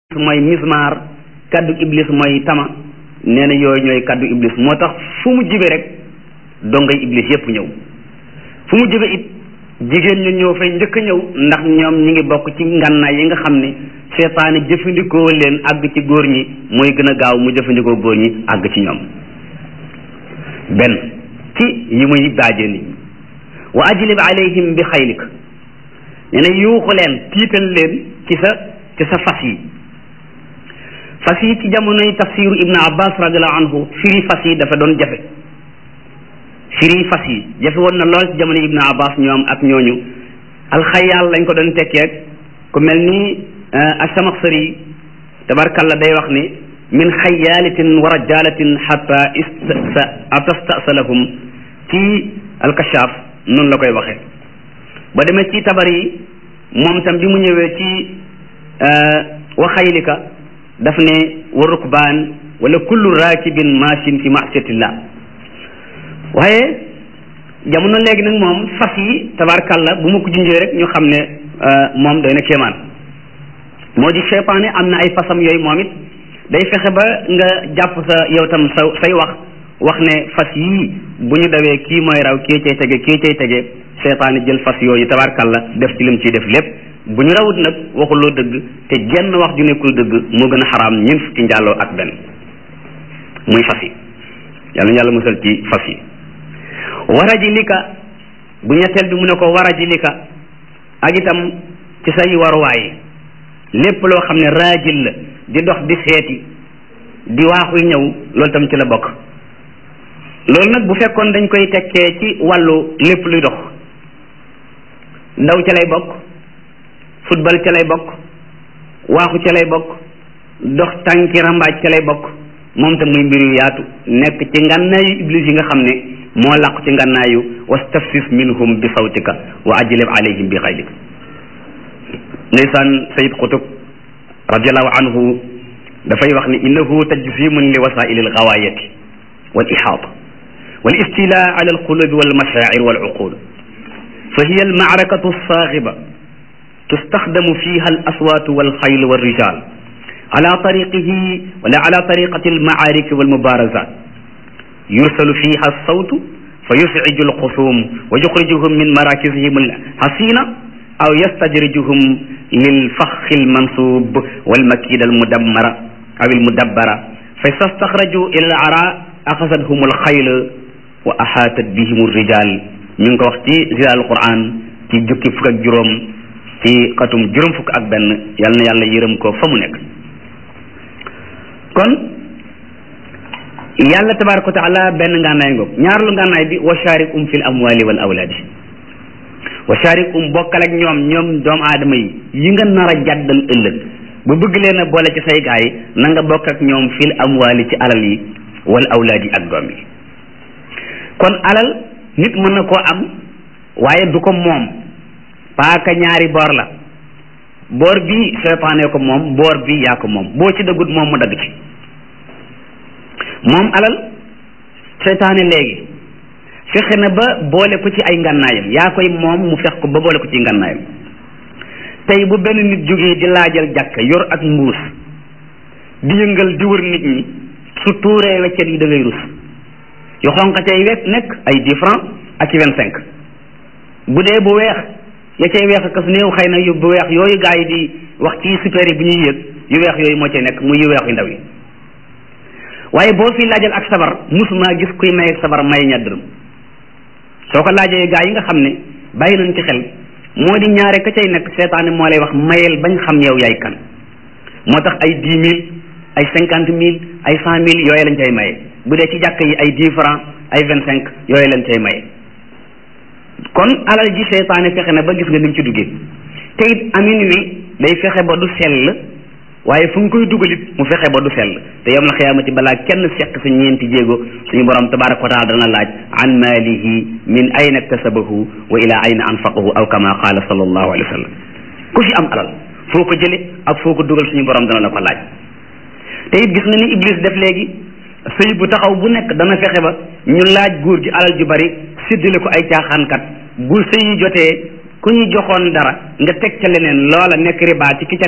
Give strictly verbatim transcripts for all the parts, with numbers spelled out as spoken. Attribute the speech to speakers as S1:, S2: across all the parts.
S1: mooy mismaar kaddu iblis mooy tama nee na yooyu ñooy kaddu iblis moo tax fu mu jibe rek dongay iblis yépp ñëw fu mu jibe it jigéen ñu ñëw fay njëkk a ñëw ndax ñoom ñi ngi bokk ci ngànnaay yi nga xam ne seetaane jëfandikoo leen àgg ci góor ñi mooy gën a gaaw mu jëfandikoo góor ñi àgg ci ñoom benn ci yi muy daajee nit ñi wa ajlib alayhim bi xaylik nee na yuuxu leen tiital leen ci sa ci sa fas yi fas yi ci jamonoy tafsiru ibnu abbas radiallahu anhu firi fas yi dafa doon jafe firi fas yi jafe woon na lool ci jamono ibnu abbas ñoom ak ñooñu alxayaal lañ ko doon tekkeeg ku mel ni asamaxsari tabarkalla day wax ni min xayaalatin wa rajalatin xata atastasalahum ci alkashaaf noonu la koy waxee ba demee ci tabar yi moom tam bi mu ñëwee ci wa xaylika daf ne wa rukbaan wala kullu raakibin maachin fi maasiyatillah waaye jamono léegi nag moom fas yi tabarkalla bu ma ko junjee rek ñu xam ne moom doy na kéemaan moo di seytaane am na ay fasam yooyu moom it day fexe ba nga jàpp sa yow tam sa say wax wax ne fas yii bu ñu dawee kii mooy raw kii cay tege kii cay tege seytaane jël fas yooyu tabarkalla def ci lim ciy def lépp bu ñu rawut nag waxuloo dëgg te jenn wax ju nekkul dëgg moo gën a xaraam ñeent fukki njàlloo ak benn muy fas yi yàlla na yàlla musal ci fas yi waraji lika bu ñetteel bi mu ne ko waraji lika ak itam ci say waruwaay lépp loo xam ne raajil la di dox di seeti di waaxuy ñëw loolu tam ci la bokk loolu nag bu fekkoon dañ koy tekkee ci wàllu lépp luy dox ndaw ca lay bokk football ca lay bokk waaxu ca lay bokk dox tànki rambaaj ca lay bokk moom tam muy mbir yu yaatu nekk ci ngànnaayu iblis yi nga xam ne moo làqu ci ngànnaayu wastafsis minhum bi sawtika wa ajlib alayhim bi xaylik ndeysaan sayid qutub radiallahu anhu dafay wax ni innahu tajsimun li wasaili algawaayati wal ihaata wal istila ala alqulubi wal mashaacir wal uqul fa hiya almacrakatu alsaaxiba tustaxdamu fiha al aswaatu wal xayl wal rijaal ala tariqihi wala ala tariqati al maariki wal mubarazat yursalu fiha alsawtu fa yusciju alxusum wa yuxrijuhum min marakisihim alxasina aw yastajrijuhum lilfaxi almansub walmakida almudammara aw almudabbara fa istaxraju ila al ara axasathum alxayl wa axaatat bihim alrijal ñu ngi ko wax ci zilaal quran ci jukki fukk ak juróom ci xatum juróom fukk ak benn yal na yàlla yërëm ko fa mu nekk kon yàlla tabaraka wa taala benn ngànnaay ngoog ñaarlu ngànnaay bi wa sharikum fil amwali wal awlaadi wa sharikum bokkal ak ñoom ñoom doomu aadama yi yi nga nar a jàddal ëllëg bu bëgg leen a boole ci say gaay na nga bokk ak ñoom fil amwali ci alal yi wal awlaadi ak doom yi kon alal nit mën na koo am waaye du ko moom paaka ñaari boor la boor bi seytaane ko moom boor bi yaa ko moom boo ci dëggut moom mu dagg ci moom alal seytaane léegi fexe na ba boole ko ci ay ngànnaayam yaa koy moom mu fex ko ba boole ko ci ngànnaayam tey bu benn nit jógee di laajal jàkk yor ak mbuus di yëngal di wër nit ñi su tuuree weccet yi da ngay rus yu xonq cay wet nekk ay dix francs ak ci vingt cinq bu dee bu weex ya cay weex kas néew xëy na yu bu weex yooyu gaa yi di wax ci super yi bu ñuy yëg yu weex yooyu moo cay nekk muy yu weex yu ndaw yi waaye boo fi laajal ak sabar musuma gis kuy may ak sabar may ñaar dërëm soo ko laajee gaa yi nga xam ne bàyyi nañ ci xel moo di ñaare ka cay nekk seetaane moo lay wax mayel bañ xam yow yaay kan moo tax ay dix mille ay cinquante mille ay cent mille yooyu lañ cay maye bu dee ci jàkk yi ay dix francs ay vingt cinq yooyu lañ cay maye kon alal ji seytaane fexe na ba gis nga ni mu ci duggee te it amin wi day fexe ba du sell waaye fu nga koy dugalit mu fexe ba du sell te yawmal xiyaamati balaa kenn seq sa ñeenti jéego suñu borom tabaraka wa taala dana laaj an maalihi min ayna iktasabahu wa ila ayna anfaqahu aw kama qaala sallallahu alayhi wa sallam ku fi am alal foo ko jële ak foo ko dugal suñu borom dana la ko laaj te it gis nga ni iblis def léegi sëy bu taxaw bu nekk dana fexe ba ñu laaj góor gi alal ju bari séddale ko ay caaxaankat bu sëy yi jotee ku ñu joxoon dara nga teg ca leneen loola nekk riba ci ki ca teg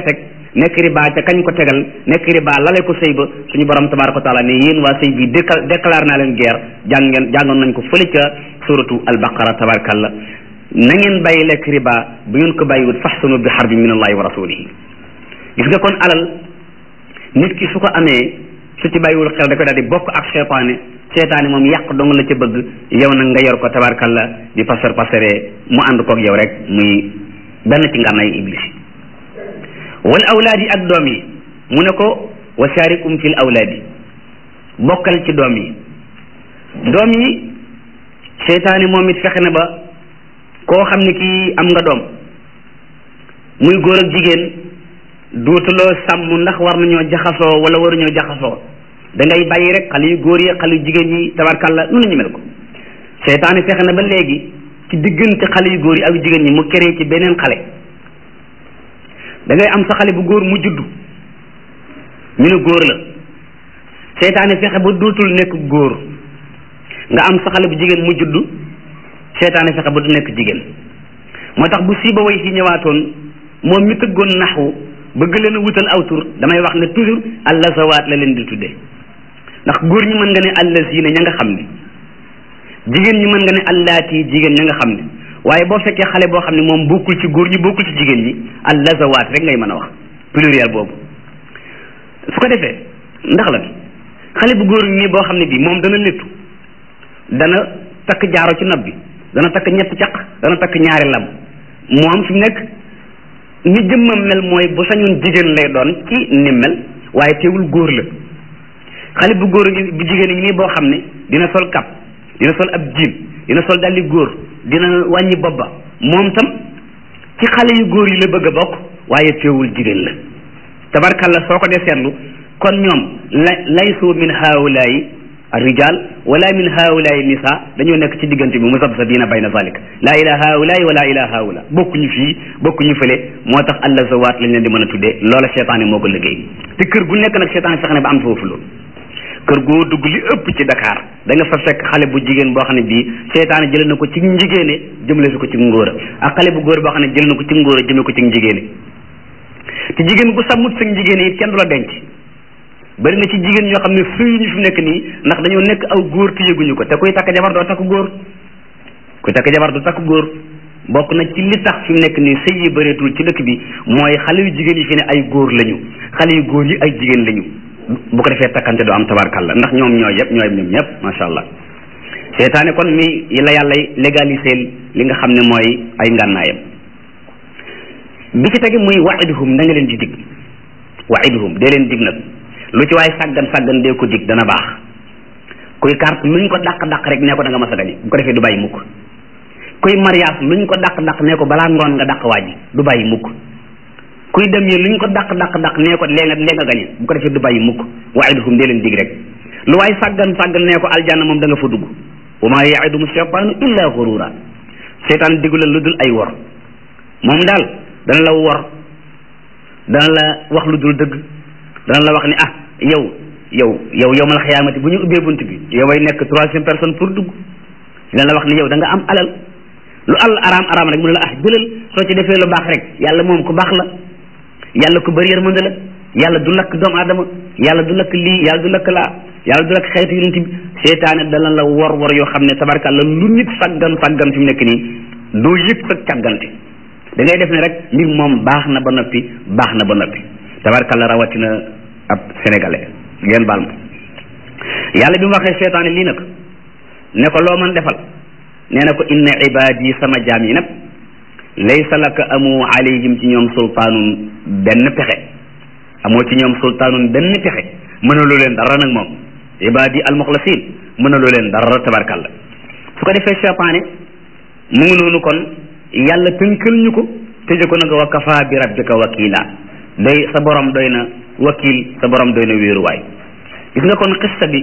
S1: nekk riba ca kañ ko tegal nekk riba lale ko sëy ba suñu borom tabaraka wa taala ne yéen waa sëy bi déclaré naa leen guerre jàng ngeen jàngoon nañ ko fële ca suratu albaqara tabarakallah na ngeen bàyyi lekk riba bu ngeen ko bàyyiwut faxsanu bi xarbi min allahi wa rasulihi. gis nga kon alal nit ki su ko amee su ci bàyyiwul xel da koy daal di bokk ak seytaane seytaane moom yàq dong la ca bëgg yow nag nga yor ko tabarakallah di pasar pasaree mu ànd koog yow rek muy benn ci ngànnaay iblis. wal awlaad yi ak doom yi mu ne ko wa sharikum fil awlaadi bokkal ci doom yi doom yi seytaane moom it fexe na ba koo xam ne kii am nga doom muy góor ak jigéen duutuloo sàmm ndax war nañoo jaxasoo wala waruñoo jaxasoo da ngay bàyyi rek xale yu góor yi xale yu jigéen yi tabarkalla nu la ñu mel ko seytaane fexe na ba léegi ci diggante xale yu góor yi ak jigéen ñi mu créé ci beneen xale da ngay am sa xale bu góor mu juddu ñu ne góor la seytaane fexe ba dootul nekk góor nga am sa xale bu jigéen mu juddu seytaane fexe ba du nekk jigéen moo tax bu siiba way si ñëwaatoon moom mi tëggoon naxwu bëgg leen a wutal aw tur damay wax ne toujours allazawaat la leen di tuddee ndax góor ñi mën nga ne allazina ña nga xam ne jigéen ñi mën nga ne allaati jigéen ña nga xam ne waaye boo fekkee xale boo xam ne moom bokkul ci góor ñi bokkul ci jigéen ñi allazawaat rek ngay mën a wax pluriel boobu su ko defee ndax la xale bu góor ñi boo xam ne bii moom dana léttu dana takk jaaro ci nopp bi dana takk ñetti caq dana takk ñaari lam moom fi mu nekk ni jëmmam mel mooy bu sañoon jigéen lay doon ci ni mel waaye teewul góor la xale bu góor gi bu jigéen ñi nii boo xam ne dina sol kap dina sol ab jiin dina sol dalli góor dina wàññi bobba moom tam ci xale yu góor yi la bëgg a bokk waaye teewul jigéen la tabarkalla soo ko dee seetlu kon ñoom la laysu min haulayi rijal wala min haulayi nisa dañoo nekk ci diggante bi musabsabina bayna zalik laa ila haulayi wala ila haula bokkuñu fii bokkuñu fële moo tax allazawaat lañ leen di mën a tuddee loola seytaane moo ko liggéey te kër gu nekk nag seytaane fexe ne ba am foofu loolu kër goo dugg li ëpp ci Dakar da nga fa fekk xale bu jigéen boo xam ne bii seytaane jëlee na ko ci njigéene jëmale si ko ci ngóora ak xale bu góor boo xam ne jëlee na ko ci ngóora jëmee ko ci njigéene te jigéen gu sàmmut sa njigéene it kenn du la denc bari na ci jigéen ñoo xam ne sëy ñu fi nekk nii ndax dañoo nekk aw góor te yëguñu ko te kuy takk jabar doo takk góor kuy takk jabar doo takk góor bokk na ci li tax fi mu nekk nii sëy yi bëreetul ci dëkk bi mooy xale yu jigéen yi fi ne ay góor lañu xale yu góor yi ay jigéen lañu bu ko defee takkante doo am tabarkalla ndax ñoom ñooy yëpp ñooy ñoom ñëpp macha allah seytaane kon mi la yàlla légaliseel li nga xam ne mooy ay ngànnaayam bi ci tege muy waiduhum da nga leen di dig waiduhum dee leen dig nag lu ci waaye sàggan sàggan dee ko dig dana baax kuy carte luñ ko dàq dàq rek nee ko da nga mas a gañe bu ko defee du bàyyi mukk kuy mariage luñ ko dàq dàq nee ko balaa ngoon nga dàq waaji du bàyyi mukk kuy dem yi luñ ko dàq dàq dàq nee ko lee nga lee nga gañe bu ko defee du bàyyi mukk waiduhum dee leen dig rek lu waaye sàggan sàggan nee ko aljanna moom da nga fa dugg wa maa yaiduhum shaytaanu illa gurura seytaan diggu la lu dul ay wor moom daal dana la wor dana la wax lu dul dëgg dana la wax ni ah yow yow yow yowmal xiyaamati bu ñu ubbee bunt bi yow ay nekk troisième personne pour dugg dana la wax ni yow da nga am alal lu al araam araam rek mu ne la ah jëlal soo ci defee lu baax rek yàlla moom ku baax la yàlla ku bëri yërmande la yàlla du lakk doomu aadama yàlla du lakk lii yàlla du lakk laa yàlla du lakk xeetu yonent bi seytaane dana la wor wor yoo xam ne tabarkàlla lu nit saggan saggan fi mu nekk nii doo yëg sa càggante da ngay def ne rek mbir moom baax na ba noppi baax na ba noppi tabarkàlla rawatina ab sénégalais ngeen baal ma yàlla bi mu waxee seytaane lii nag ne ko loo mën defal nee na ko inna ibaadi sama jaam yi nag laysa laka amu alayhim ci ñoom sultaanun benn pexe amoo ci ñoom sultaanun benn pexe mënaloo leen dara nag moom ibaadi almuxlasin mënaloo leen dara tabarkàlla su ko defee seytaane mu ngi noonu kon yàlla tënkal ñu ko tëje ko nag wa kafa bi rabbika wakila doy sa borom doy na wakil sa borom doy na wéeruwaay gis nga kon xista bi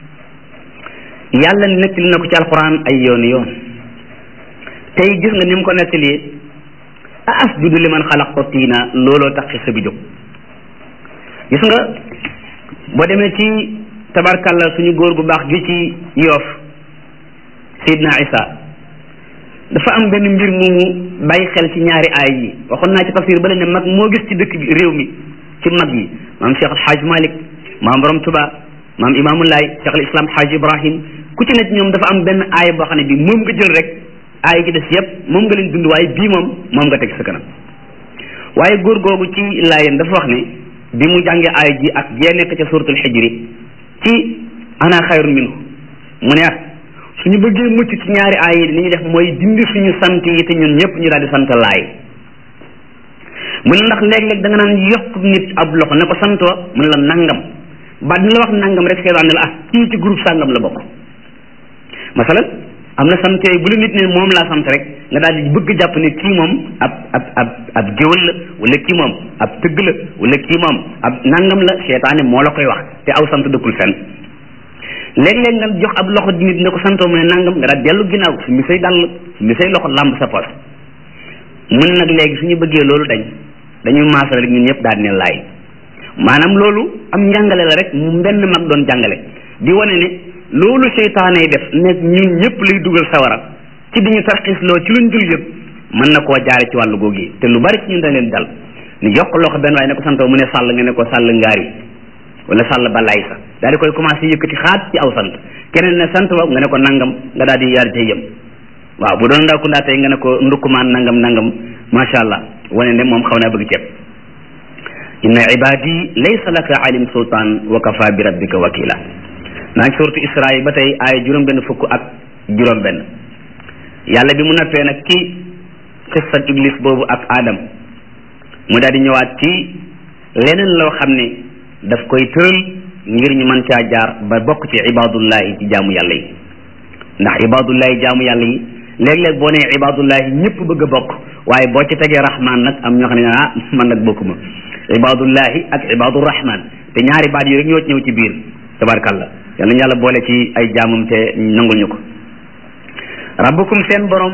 S1: yàlla nettali na ko ci alquran ay yooni yoon tey gis nga ni mu ko nettalee a asjudu liman xalaqtu tiina looloo tax xista bi jóg gis nga boo demee ci tabarkalla suñu góor gu baax gi ci yoof Seydina Isa dafa am benn mbir mu bàyyi xel ci ñaari aay yi waxoon naa ci tafsir ba la ne mag moo gis ci dëkk bi réew mi ci mag yi maam Cheikh al Hadj Malick maam Borom Touba maam Imaamulaay Cheikh al Islam Hadj Ibrahim ku ci nekk ñoom dafa am benn aaya boo xam ne bii moom nga jël rek aaya ci des yëpp moom nga leen dund waaye bii moom moom nga teg sa kanam waaye góor googu ci laayeen dafa wax ne bi mu jàngee aaya ji ak jee nekk ca suratul xijri ci ana xayrun minhu mu ne ah suñu bëggee mucc ci ñaari aaya yi li ñuy def mooy dindi suñu sant yi te ñun ñëpp ñu daal di sant laay mu ne ndax léeg-léeg da nga naan yokk nit ab loxo ne ko santoo mu ne la nangam ba dina la wax nangam rek seetaan ne la ah kii ci groupe sàngam la bokk masalan am na sant yooyu bu la nit ne moom laa sant rek nga daal di bëgg jàpp ne kii moom ab ab ab ab géwël la wala kii moom ab tëgg la wala kii moom ab nangam la seetaane moo la koy wax te aw sant dëkkul fenn léeg-léeg nga jox ab loxo di nit ne ko santoo mu ne nangam nga daal dellu ginnaaw su mi say dàll su mi say loxo làmb sa poos mu ne nag léegi suñu bëggee loolu dañ dañuy maasal rek ñun ñëpp daal ne laay maanaam loolu am njàngale la rek mu benn mag doon jàngale di wane ne loolu seytaane yi def ne ñun ñëpp lay dugal sawara ci di ñu tarxisloo ci luñ dul yëpp mën na koo jaare ci wàllu googu yi te lu bari ci ñun dañ leen dal ni yokk loxo benn waaye ne ko santoo mu ne sàll nga ne ko sàll ngaari wala sàll balaay sa daal di koy commencé yëkkati xaat ci aw sant keneen ne sant wa nga ne ko nangam nga daal di yaar jëyam waaw bu doon ndaw ku ndaa tey nga ne ko ndukkumaan nangam nangam macha allah wane ne moom xaw naa bëgg ceeb inna ibadi laysa laka alim sultan wa kafa bi rabbika wakila naa ngi suratu Israa ba tey aaya juróom benn fukk ak juróom benn yàlla bi mu nappee nag ci xissa iblis boobu ak Adam mu daal di ñëwaat ci leneen loo xam ne daf koy tëral ngir ñu mën caa jaar ba bokk ci ibadullahi ci jaamu yàlla yi ndax ibadullahi jaamu yàlla yi léeg-léeg boo nee ibadullahi ñëpp bëgg a bokk waaye boo ci tegee rahman nag am ñoo xam ne ah man nag bokkuma ibadullahi ak ibadu rahman te ñaari baat yi rek ñoo ci ñëw ci biir tabarkàllah yal nañu yàlla boole ci ay jaamam te nangul ñu ko rabbukum seen borom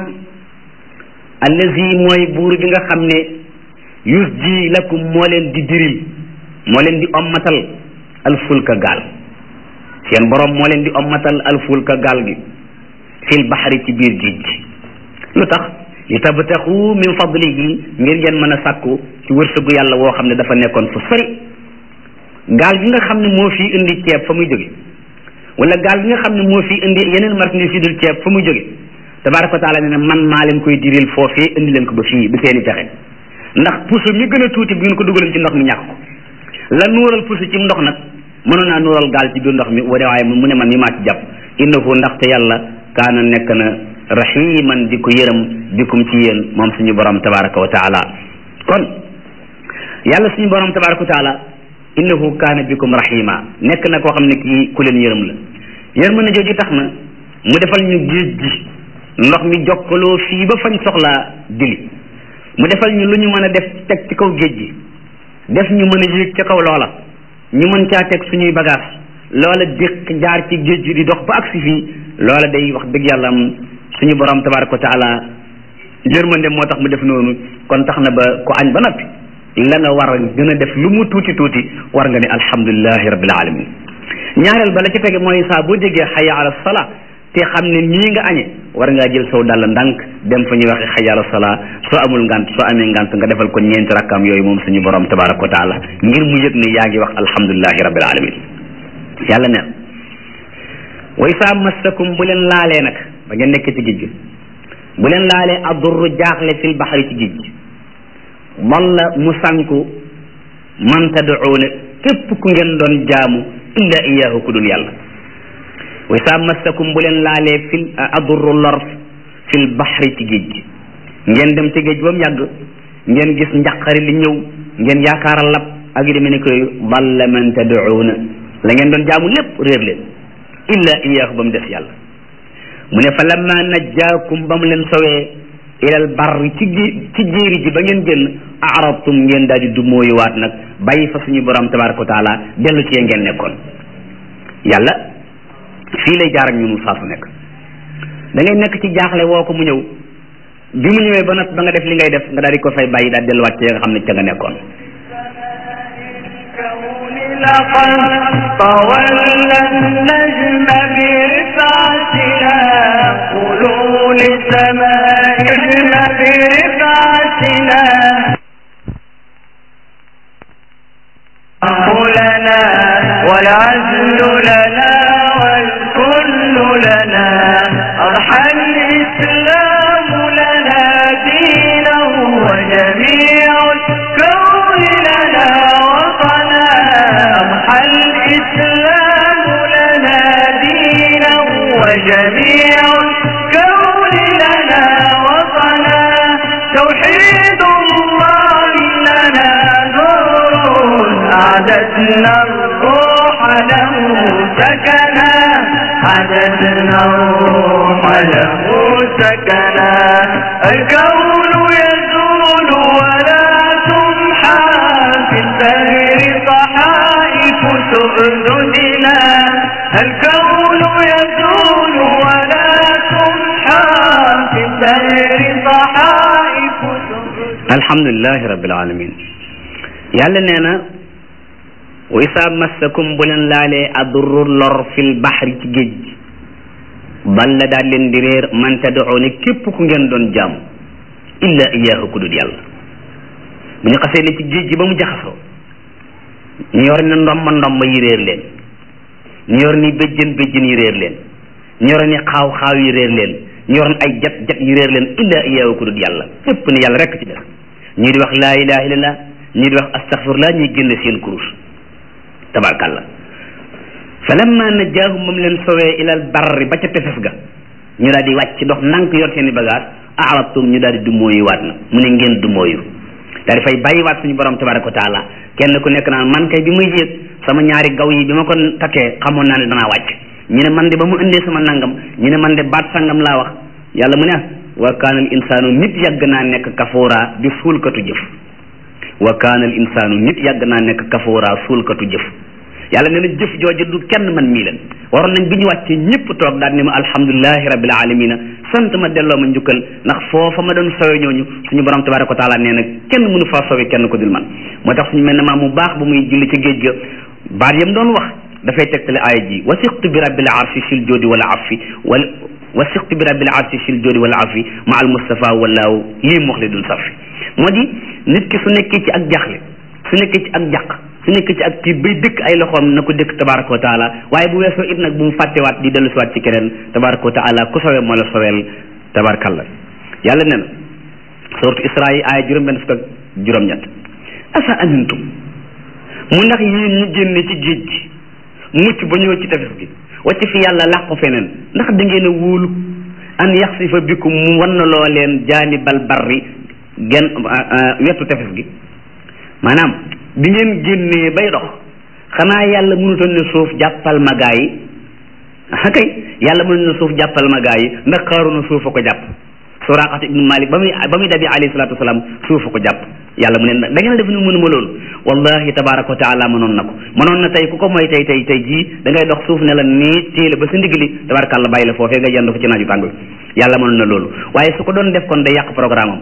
S1: allazi mooy buur bi nga xam ne yusji lakum moo leen di diril moo leen di ommatal alfulka gaal seen borom moo leen di ommatal alfulka gaal gi fil baxari ci biir géej gi lu tax li tabtaxu min fadlihi ngir ngeen mën a sàkku ci wërsëgu yàlla woo xam ne dafa nekkoon fu sori gaal gi nga xam ne moo fi indi ceeb fa muy jóge wala gaal gi nga xam ne moo fi indi yeneen marchandise yu dul ceeb fa muy jóge tabaraka wa taala ne man maa leen koy diril foofee indi leen ko ba fii bi seeni pexe ndax puso mi gën a tuuti bi ngeen ko dugaleen ci ndox mi ñàkk ko la nuural puso ci ndox nag mënoon naa nuural gaal ci biir ndox mi wane waaye mu ne man mi maa ci jàpp innahu ndaxte yàlla kaana nekk na rahiman di ko yërëm bikum ci yéen moom suñu borom tabaraka wa taala kon yàlla suñu borom tabaraka wa taala innahu kaana bikum rahima nekk na koo xam ne kii ku leen yërëm la yërëm na jooju tax na mu defal ñu géej gi ndox mi jokkaloo fii ba fañ soxlaa dili mu defal ñu lu ñu mën a def teg ci kaw géej gi def ñu mën a yéeg ca kaw loola ñu mën caa teg suñuy bagage loola déq jaar ci géej gi di dox ba agsi fii loola day wax dëgg yàlla am suñu borom tabaraka wa taala yërmande moo tax mu def noonu kon tax na ba ku añ ba noppi la nga war a gën a def lu mu tuuti tuuti war nga ne alhamdulilahi rabbil alamin ñaareel ba la ci tege mooy saa boo déggee xaya ala salaa te xam ne nii nga añe war ngaa jël saw dàll ndànk dem fa ñuy waxe xaya ala salaa soo amul ngant soo amee ngant nga defal ko ñeenti rakkaam yooyu moom suñu borom tabaraka wa taala ngir mu yëg ne yaa ngi wax alhamdulilahi rabbil alamin yàlla neen way saa massakum bu leen laalee nag ba ngeen nekk ci géej gi bu leen laalee addurru jaaxle fil baxari ci géej gi walla mu sànku man tad'uuna képp ku ngeen doon jaamu illa iyaahu ku dul yàlla way saa massakum bu leen laalee fil addurru lor fil baxari ci géej gi ngeen dem ci géej ba mu yàgg ngeen gis njàqari li ñëw ngeen yaakaara lab ak yu demee ne koy dalla man tad'uuna la ngeen doon jaamu lépp réer leen illa iyaahu ba mu des yàlla mu ne fa lamma najjaakum ba mu leen sowee ilal barri ci gi ci jéeri ji ba ngeen génn aradtum ngeen daal di du mooyuwaat nag bàyyi fa suñu borom tabaraka wa taala dellu ci ngeen nekkoon yàlla fii lay jaar ak ñun saa su nekk da ngay nekk ci jaaxle woo ko mu ñëw bi mu ñëwee ba nag ba nga def li ngay def nga daal di ko fay bàyyi daal delluwaat ci nga xam ne ca nga nekkoon
S2: طولنا النجم برفعتنا قولوا للسماء نجم برفعتنا والعزل لنا والكل لنا أضحى الإسلام لنا دينا وجميع الكون لنا وطنا أضحى الإسلام لنا دينا وجميع الكون لنا وطنا توحيد الله لنا نور أعددنا الروح له سكنا أعددنا الروح له سكنا الكون يزول ولا تمحى في الدهر صحائف تؤذدنا الكون يزول ولا تمحى في الدهر صحائف تؤذدنا.
S1: الحمد لله رب العالمين. yàlla nee na wa isa massakum bu leen laalee adurru lor fil baxri ci géej gi balla daal leen di réer man tad'u ne képp ku ngeen doon jaam illa iyaahu ku dul yàlla. bu ñu xasee ne ci géej gi ba mu jaxasoo ñu yor ne ndomba ndomba yi réer leen, ñu yor ni béjjën béjjën yi réer leen, ñu yor ni xaaw xaaw yi réer leen, ñu yor ay jat jat yi réer leen illa iyaahu ku dul yàlla. képp ne yàlla rekk ci def ñii di wax laa ilaha illallah, ñii di wax astaghfirullah, ñuy génne seen kurus tabarkàlla. fa lamma najjaahum moom leen sowee ilal barri ba ca tefes ga ñu daal di wàcc dox nank yor seen i bagage a'radtum ñu daal di dumóoyu waat na mu ne ngeen dumóoyu daal di fay bàyyi waat suñu borom tabaraka wa taala. kenn ku nekk naan man kay bi muy yéeg sama ñaari gaw yi bi ma ko takkee xamoon naa ne danaa wàcc, ñu ne man de ba mu indee sama nangam, ñu ne man de baat sangam laa wax. yàlla mu ne wa kaana al insaanu nit yàgg naa nekk kafoora di suulkatu jëf. wa kaana al insaanu nit yàgg naa nekk kafoora suulkatu jëf. yàlla nee na jëf jooju du kenn man mii leen waroon nañ bi ñu wàccee ñëpp toog daal ne ma alhamdulilahi rabbil alamina sant ma delloo ma njukkal ndax foofa ma doon sowe ñooñu suñu borom tabaraka wa taala nee na kenn mënu faa sowe kenn ko dul man. moo tax suñu mel ne maa mu baax bu muy julli ci géej ga baat yam doon wax dafay tegtale aaya ji wasiqtu bi rabbil arshi sil joodi wala afi wal wasiqtu bi rabbil arshi sil joodi wala afi ma al mustafa walaaw lii mox li dul safi. moo di nit ki su nekkee ci ak jaxle, su nekkee ci ak jàq, su nekkee ci ak tiit bay dëkk ay loxoom na ko dëkk tabaraka wa taala. waaye bu weesoo it nag bu mu fàttewaat di dellu siwaat ci keneen tabaraka wa taala ku sowee moo la soweel tabarakallah. yàlla nee na suratu Isra yi aaya juróom benn fukk ak juróom-ñett asa amintum mu ndax yéen ñi génne ci géej gi mucc ba ñëw ci tefes gi wacc fi yàlla làq ko feneen ndax da ngeen a wóolu an yaxsifa bikum mu wan na loo leen jaanibal barri genn wetu tefes gi. maanaam bi ngeen génnee bay dox xanaa yàlla mënutoon ne suuf jàppal ma gaa yi kay yàlla mënutoon ne suuf jàppal ma gaa yi ndax Qaaruuna suuf a ko jàpp. Suraqata ibnu Malik ba muy ba muy dabi alayhi salaatu wasalaam suuf a ko jàpp. yàlla mu ne da ngeen def ni mënuma loolu wallahi tabaraka wa taala mënoon na ko mënoon na tey ku ko mooy tey tey tey jii da ngay dox suuf ne la nii téele ba sa ndigli tabarakallah bàyyi la foofee nga yendu fa ci naaju tàng yàlla mënoon na loolu waaye su ko doon def kon day yàq programme am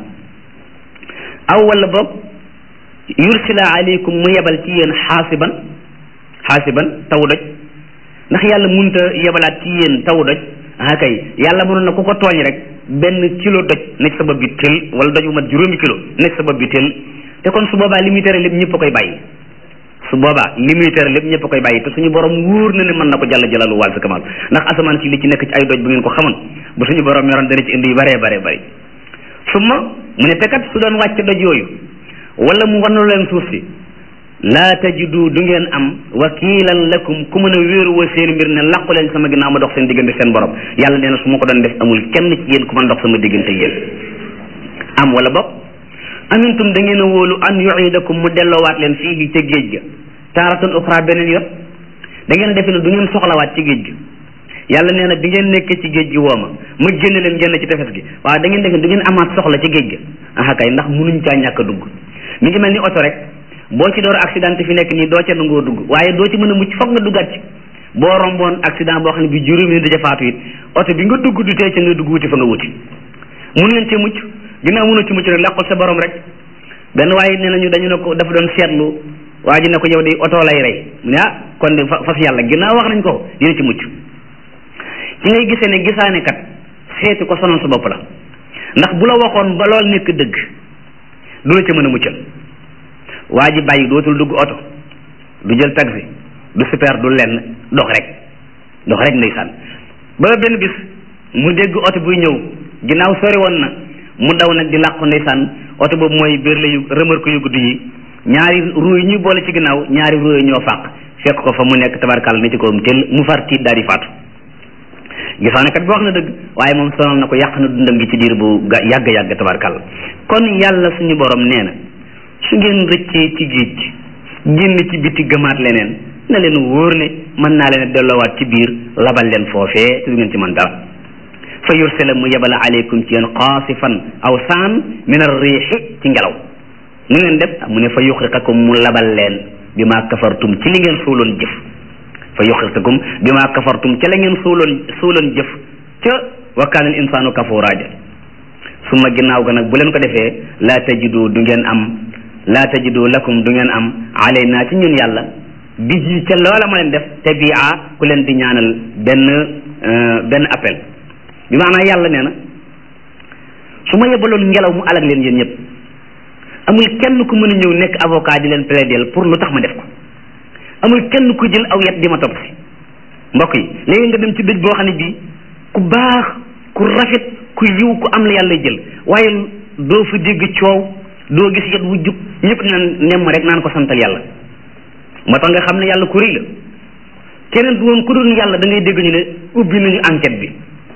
S1: aw wala boog yursila alaykum mu yebal ci yéen xaasiban xaasiban taw doj ndax yàlla munta yebalaat ci yéen taw doj ah kay yàlla mënoon na ku ko tooñ rek benn kilo doj nekk sa bopp bi tël wala doj bu mat juróomi kilo nekk sa bopp bi tël te kon su boobaa li muy tere lépp ñëpp a koy bàyyi su boobaa li muy tere lépp ñëpp a koy bàyyi te suñu borom wóor na ne mën na ko jàll jalalu wal sa kamal ndax asamaan si li ci nekk ci ay doj bu ngeen ko xamoon bu suñu borom yoroon dana ci indi yu baree baree bëri summa mu ne te kat su doon wàcc doj yooyu wala mu wannu leen suuf si laa tajidu du ngeen am wakiilan lakum ku mën a wéeru wa seen mbir ne làqu leen sama ginnaaw ma dox seen diggante seen borom yàlla nee na su ma ko doon def amul kenn ci yéen ku mën dox sama diggante yéen am wala boog amintum da ngeen a wóolu an yuidakum mu delloowaat leen fii ca géej ga taaratan uxra beneen yoon da ngeen a defe ne du ngeen soxlawaat ci géej gi yàlla nee na bi ngeen nekkee ci géej gi wooma ma génne leen génn ci tefes gi waaw da ngeen defe ne du ngeen amaat soxla ci géej gi aha kay ndax munuñ caa ñàkk a dugg mi ngi mel ni oto rek boo ci door accident fi nekk nii doo ca nangoo dugg waaye doo ci mën a mucc foog nga duggaat ci boo romboon accident boo xam ne bi juróomi nit daja faatu it oto bi nga dugg du tee ca nga dugg wuti fa nga wuti mun ngeen ci mucc ginnaaw mënu ci mucc rek làqul sa borom rek benn waaye nee nañu dañu ne ko dafa doon seetlu waa ji ne ko yow de oto lay rey mu ne ah kon de fas yàlla ginnaaw wax nañ ko dina ci mucc ci ngay gisee ne gisaane kat seeti ko sonal sa bopp la ndax bu la waxoon ba lool nekk dëgg du la ca mën a muccal waa ji bàyyi dootul dugg oto du jël taxi du super du lenn dox rek dox rek ndeysaan ba benn bis mu dégg oto buy ñëw ginnaaw sori woon na mu daw nag di làqu ndeysaan oto boobu mooy biir la yu remorque yu gudd yi ñaari ruu yi ñuy boole ci ginnaaw ñaari ruu yi ñoo fàq fekk ko fa mu nekk tabarkàlla ni ci kawam teel mu far tiit daal di faatu gisaane kat bi wax na dëgg waaye moom sonal na ko yàq na dundam gi ci diir bu yàgg yàgg tabarkàlla kon yàlla suñu borom nee na su ngeen rëccee ci géej génn ci biti gëmaat leneen na leen wóor ne mën naa leen delloowaat ci biir labal leen foofee te du ngeen ci mën dara fa yursila mu yebal aleykum ci yéen qaasifan aw saan min ar-riixi ci ngelaw nu ngeen def mu ne fa yuxriqakum mu labal leen bi maa kafartum ci li ngeen suuloon jëf fa yuxriqakum bi maa kafartum ca la ngeen suuloon suuloon jëf ca wa kaana al insaanu kafuuraaja summa ginnaaw ga nag bu leen ko defee laa tajidu du ngeen am laa tajidu lakum du ngeen am alaynaa ci ñun yàlla bi ji ca loola ma leen def tabia ku leen di ñaanal benn benn appel bi maanaam yàlla nee na su ma yebaloon ngelaw mu alag leen yéen ñëpp amul kenn ku mën a ñëw nekk avocat di leen plaider pour lu tax ma def ko amul kenn ku jël aw yet di ma topp si mbokk yi léegi nga dem ci dëj boo xam ne bii ku baax ku rafet ku yiw ku am la yàlla jël waaye doo fa dégg coow doo gis yet wu jub ñëpp naan nemm rek naan ko santal yàlla moo tax nga xam ne yàlla ku rëy la keneen du woon ku dul yàlla da ngay dégg ñu ne ubbi nañu enquête bi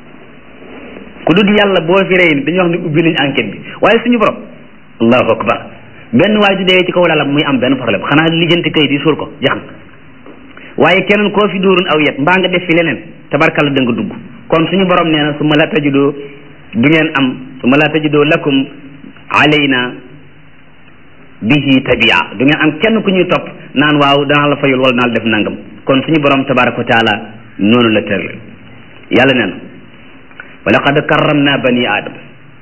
S1: ku dul yàlla boo fi rey ni dañuy wax ne ubbi nañu enquête bi waaye suñu borom allahu akbar benn waay ju dee ci kaw lalam muy am benn problème xanaa lijjanti kayit yi suul ko jeex na waaye keneen koo fi dóorun aw yet mbaa nga def fi leneen tabarkalla da nga dugg kon suñu borom nee na su ma la tajidoo du ngeen am su ma la tajidoo lakum alayna bihi tabia du ngeen am kenn ku ñuy topp naan waaw danaa la fayul wala naa la def nangam kon suñu borom tabaraka wa taala noonu la tërle yàlla nee na wa laqad karramna bani aadama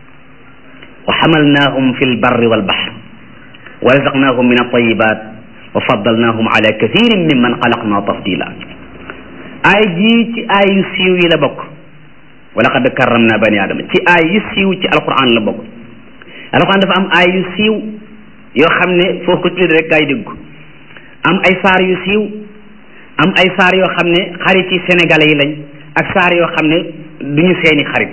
S1: wa xamalnaahum fi lbarri walbaxr wa razaqnaahum min altayibat wa faddalnaahum ala kathirin mimman xalaqna tafdila aay jii ci aay yu siiw yi la bokk wa laqad karramna bani aadama ci aay yu siiw ci alquran la bokk alquran dafa am aay yu siiw yoo xam ne foo ko tuddee rek gaa yi dégg ko am ay saar yu siiw am ay saar yoo xam ne xarit yi sénégalais yi lañ ak saar yoo xam ne duñu seeni xarit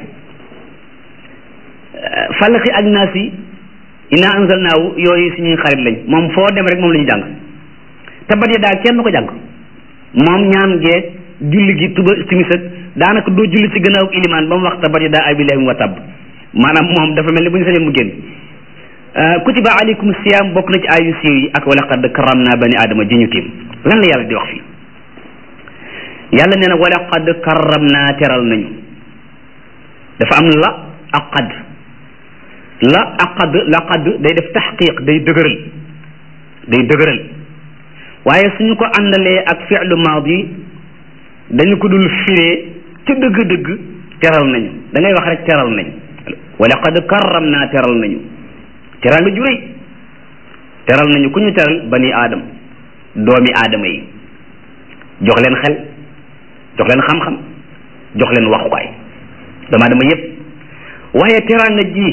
S1: falaxi ak naas yi inna anzalnaahu yooyu suñuy xarit lañ moom foo dem rek moom la ñu jàng tabat ya daal kenn du ko jàng moom ñaan gee julli gi tuba timis ak daanaka doo julli ci gannaaw ilimaan ba mu wax tabat ya daal abillahi wa tabb maanaam moom dafa mel ni bu ñu sañoon mu génn kutiba alaykum siyam bokk na ci ayu siiw yi ak wala qad karamna bani aadama ji ñu tiim lan la yàlla di wax fii yàlla nee na wala qad karamna teral nañu dafa am la ak qad la ak qad la qad day def taxqiq day dëgëral day dëgëral waaye suñu ko àndalee ak fi'lu maadi dañu ko dul firee ca dëgg-dëgg teral nañu da ngay wax rek teral nañu wala qad karamna teral nañu teral nga juréy teral nañu ku ñu teral bani aadam doomi aadama yi jox leen xel jox leen xam-xam jox leen waxukaay doomu aadama yépp waaye teral nga ji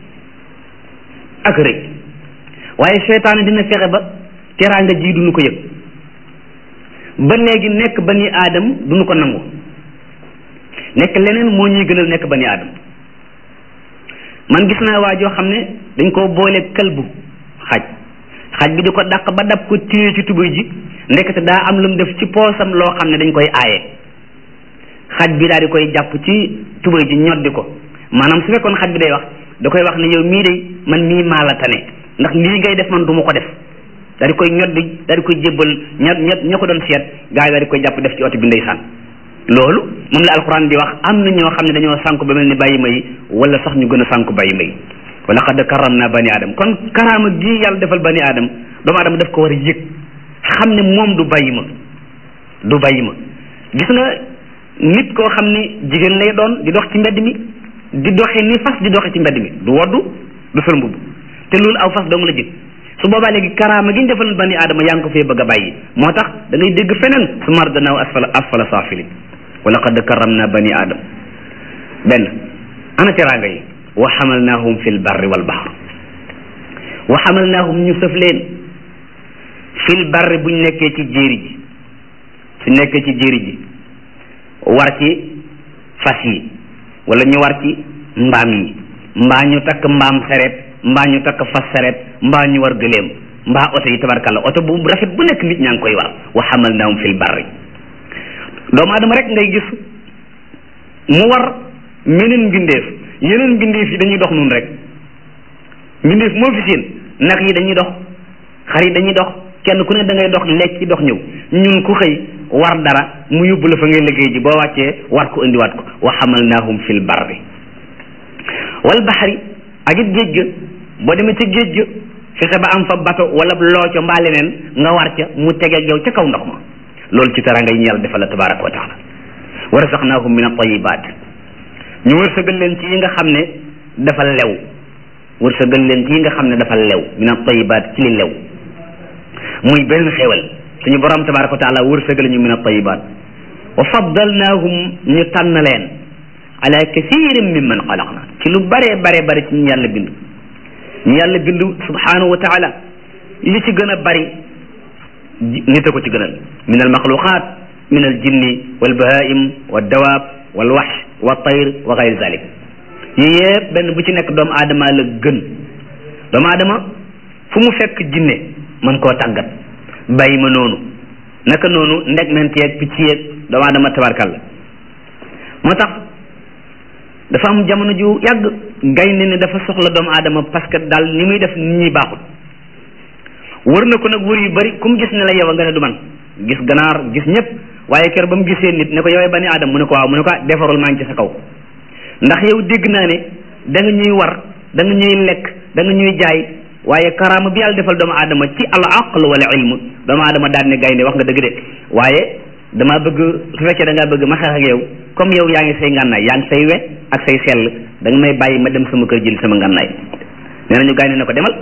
S1: ak rëy waaye seytaane dina fexe ba teral nga ji duñu ko yëg ba léegi nekk bani aadam duñu ko nangu nekk leneen moo ñuy gënal nekk bani aadam man gis naa waa joo xam ne dañ koo boole kalbu xaj xaj bi di ko dàq ba dab ko téye ci tubéy ji ndekete daa am lu mu def ci poosam loo xam ne dañ koy aaye xaj bi daal di koy jàpp ci tubéy ji ñoddi ko maanaam su fekkoon xaj bi day wax da koy wax ne yow mii de man mii maa la tane ndax lii ngay def man du ma ko def daal di koy ñoddi daal di koy jébbal ña ña ña ko doon seet gaa yi daal di koy jàpp def ci oto bi ndeysaan loolu moom la alquran di wax am na ñoo xam ne dañoo sànku ba mel ni bàyyi may wala sax ñu gën a sànku bàyyi may wa laqad karamna bani aadam kon karaama gii yàlla defal bani aadam doomu aadama daf ko war a yëg xam ne moom du bàyyi ma du bàyyi ma gis nga nit koo xam ne jigéen lay doon di dox ci mbedd mi di doxe ni fas di doxe ci mbedd mi du woddu du sol mbubb te loolu aw fas dong la jëg su boobaa léegi karaama gi ñu defal bani aadama yaa ngi ko fee bëgg a bàyyi moo tax da ngay dégg feneen su mardanaaw asfala asfala saafili wa laqad karamna bani aadam benn ana teraanga yi wa xamalnaahum fi lbarri walbaxr wa xamalnaahum ñu sëf leen fi lbarri buñ nekkee ci jéeri ji su nekkee ci jéeri ji war ci fas yi wala ñu war ci mbaam yi mbaa ñu takk mbaam sareet mbaa ñu takk fas sareet mbaa ñu war gëléem mbaa oto yi tabarkalla oto bu rafet bu nekk nit ñaa ngi koy war wa hamalnaahum fil barri doomu aadama rek ngay gis mu war meneen mbindeef yeneen mbindeef yi dañuy dox nun rek mbindeef moo fi seen nag yi dañuy dox xar yi dañuy dox kenn ku ne da ngay dox lekk ci dox ñëw ñun ku xëy war dara mu yóbbu la fa ngay liggéey ji boo wàccee war ko indiwaat ko wa hamalnaahum fil barri wal baxri ak it géej ga boo demee ca géej ga fexe ba am fa bato wala looco mbaa leneen nga war ca mu tegeeg yow ca kaw ndox ma loolu ci teraanga yi ñu yàlla defal la tabaraka wa taala wa razaqnaahum min at-tayyibaat ñu wërsëgal leen ci yi nga xam ne dafa lew wërsëgal leen ci yi nga xam ne dafa lew min at-tayyibaat ci li lew muy benn xéewal suñu borom tabaraka wa taala wërsëgal ñu min at-tayyibaat wa faddalnaahum ñu tànn leen ala kathirin mimman xalaqna ci lu bare bare bare ci ñu yàlla bind ñu yàlla bind subhanahu wa taala li ci gën a bari nit a ko ci gënal min al maxluqaat min al jinni wal bahaim wal dawaab wal waxsh wa tayr wa gayri zalik yii yëpp benn bu ci nekk doomu aadama la gën doomu aadama fu mu fekk jinne mën koo tàggat bàyyi ma noonu naka noonu ndeg ment yeeg picc yeeg doomu aadama tabarkalla moo tax dafa am jamono ju yàgg gaynde ne dafa soxla doomu aadama parce que daal ni muy def nit ñi baaxul wër na ko nag wër yu bari ku mu gis ne la yow nga ne du man gis ganaar gis ñëpp waaye kër ba mu gisee nit ne ko yowee bani aadama mu ne ko waaw mu ne ko defarul maa ngi ci sa kaw ndax yow dégg naa ne da nga ñuy war da nga ñuy lekk da nga ñuy jaay waaye karaama bi yàlla defal doomu aadama ci al aql wala ilm doomu aadama daan ne gaynde wax nga dëgg de waaye damaa bëgg su fekkee da ngaa bëgg ma xeex ak yow comme yow yaa ngi say ngànnaay yaa ngi say we ak say sell da nga may bàyyi ma dem sama kër jël sama ngànnaay nee nañu gaynde ne ko demal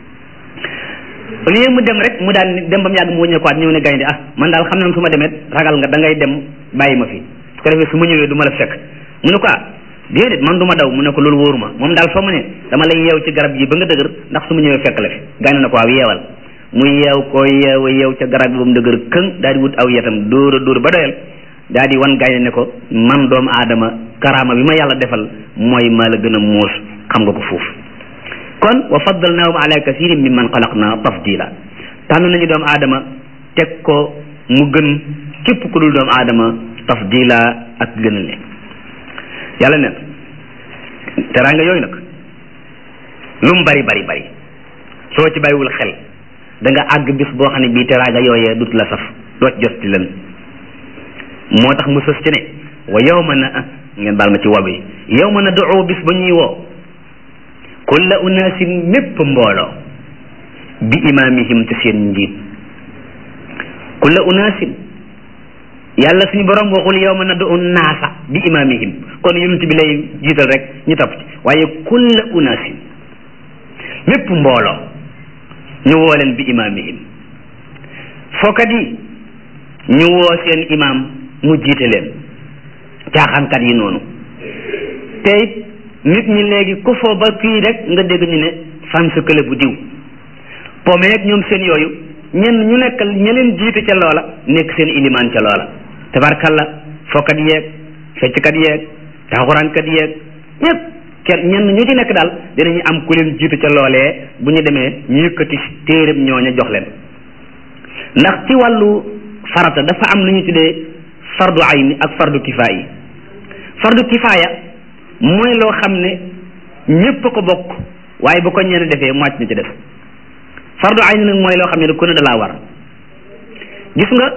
S1: au lieu mu dem rek mu daan dem ba mu yàgg mu wëññeekuwaat ñëw ne gaynde ah man daal xam naa su ma demee ragal nga da ngay dem bàyyi ma fi su ko defee su ma ñëwee du ma la fekk mu ne ko ah déedéet man du ma daw mu ne ko loolu wóoruma moom daal fa mu ne dama lay yeew ci garab yi ba nga dëgër ndax su ma ñëwee fekk la fi gaynde na ko waaw yeewal muy yeew ko yeew yeew ca garab bi ba mu dëgër këng daal di wut aw yetam dóor a dóor ba doyal daal di wan gaynde ne ko man doomu aadama karaama bi ma yàlla defal mooy maa la gën a muus xam nga ko foofu kon wa faddalnaahum ala kathirin mimman xalaqna tafdila tànn nañu doomu aadama teg ko mu gën képp ku dul doomu aadama tafdila ak gënale yàlla neen teraanga yooyu nag lu mu bari bari bari soo ci bàyyiwul xel da nga àgg bis boo xam ne bii teraanga yooyee dut la saf doo ci jot ci leen moo tax mu sës ci ne wa yawma na ngeen baal ma ci wob yi yawma na duu bis ba ñuy woo kulla unaasin mépp mbooloo bi imaamihim te seen njiit kulla unaasin yàlla suñu borom waxul yawma na duu naasa bi imaamihim kon yonent bi lay jiital rek ñu topp ci waaye kulla unaasin mépp mbooloo ñu woo leen bi imaamihim fookat yi ñu woo seen imaam mu jiite leen caaxaankat yi noonu te it nit ñi léegi ku foo ba kii rek nga dégg ñu ne fan sa kële bu diw pomeeg ñoom seen yooyu ñenn ñu nekk ña leen jiite ca loola nekk seen ilimaan ca loola tabarkalla fookat yeeg fecckat yeeg taaxuraankat yeeg ñëpp kenn ñenn ñu ci nekk daal dinañu am ku leen jiite ca loolee bu ñu demee ñu yëkkati téeréb ñooña jox leen ndax ci wàllu farata dafa am lu ñu tuddee fardu ayni ak fardu kifaaya fardu kifaaya mooy loo xam ne ñépp ko bokk waaye bu ko ñenn defee mu wàcc na ci def fardu ayni nag mooy loo xam ne ku ne dalaa war gis nga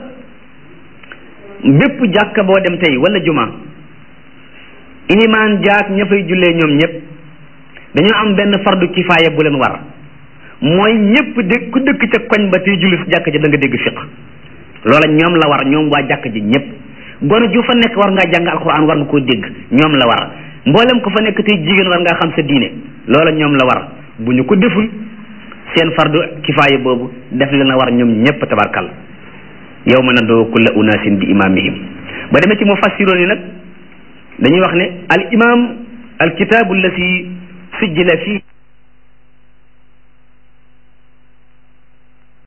S1: bépp jàkka boo dem tey wala juma ilimaan jaak ña fay jullee ñoom ñëpp dañoo am benn fardu kifaaya bu leen war mooy ñëpp dégg ku dëkk ca koñ ba tey julli si jàkk ji da nga dégg fiq loola ñoom la war ñoom waa jàkk ji ñëpp gone ju fa nekk war ngaa jàng alxuraan war nga koo dégg ñoom la war mboolem ko fa nekk tey jigéen war ngaa xam sa diine loola ñoom la war bu ñu ko deful seen fardu kifaaya boobu def leen a war ñoom ñëpp tabarkal yow mën a doo kulla unaasin bi imaamihim ba demee ci mufassiroon yi nag dañuy wax ne al imam al kitaabu allati sujjila fii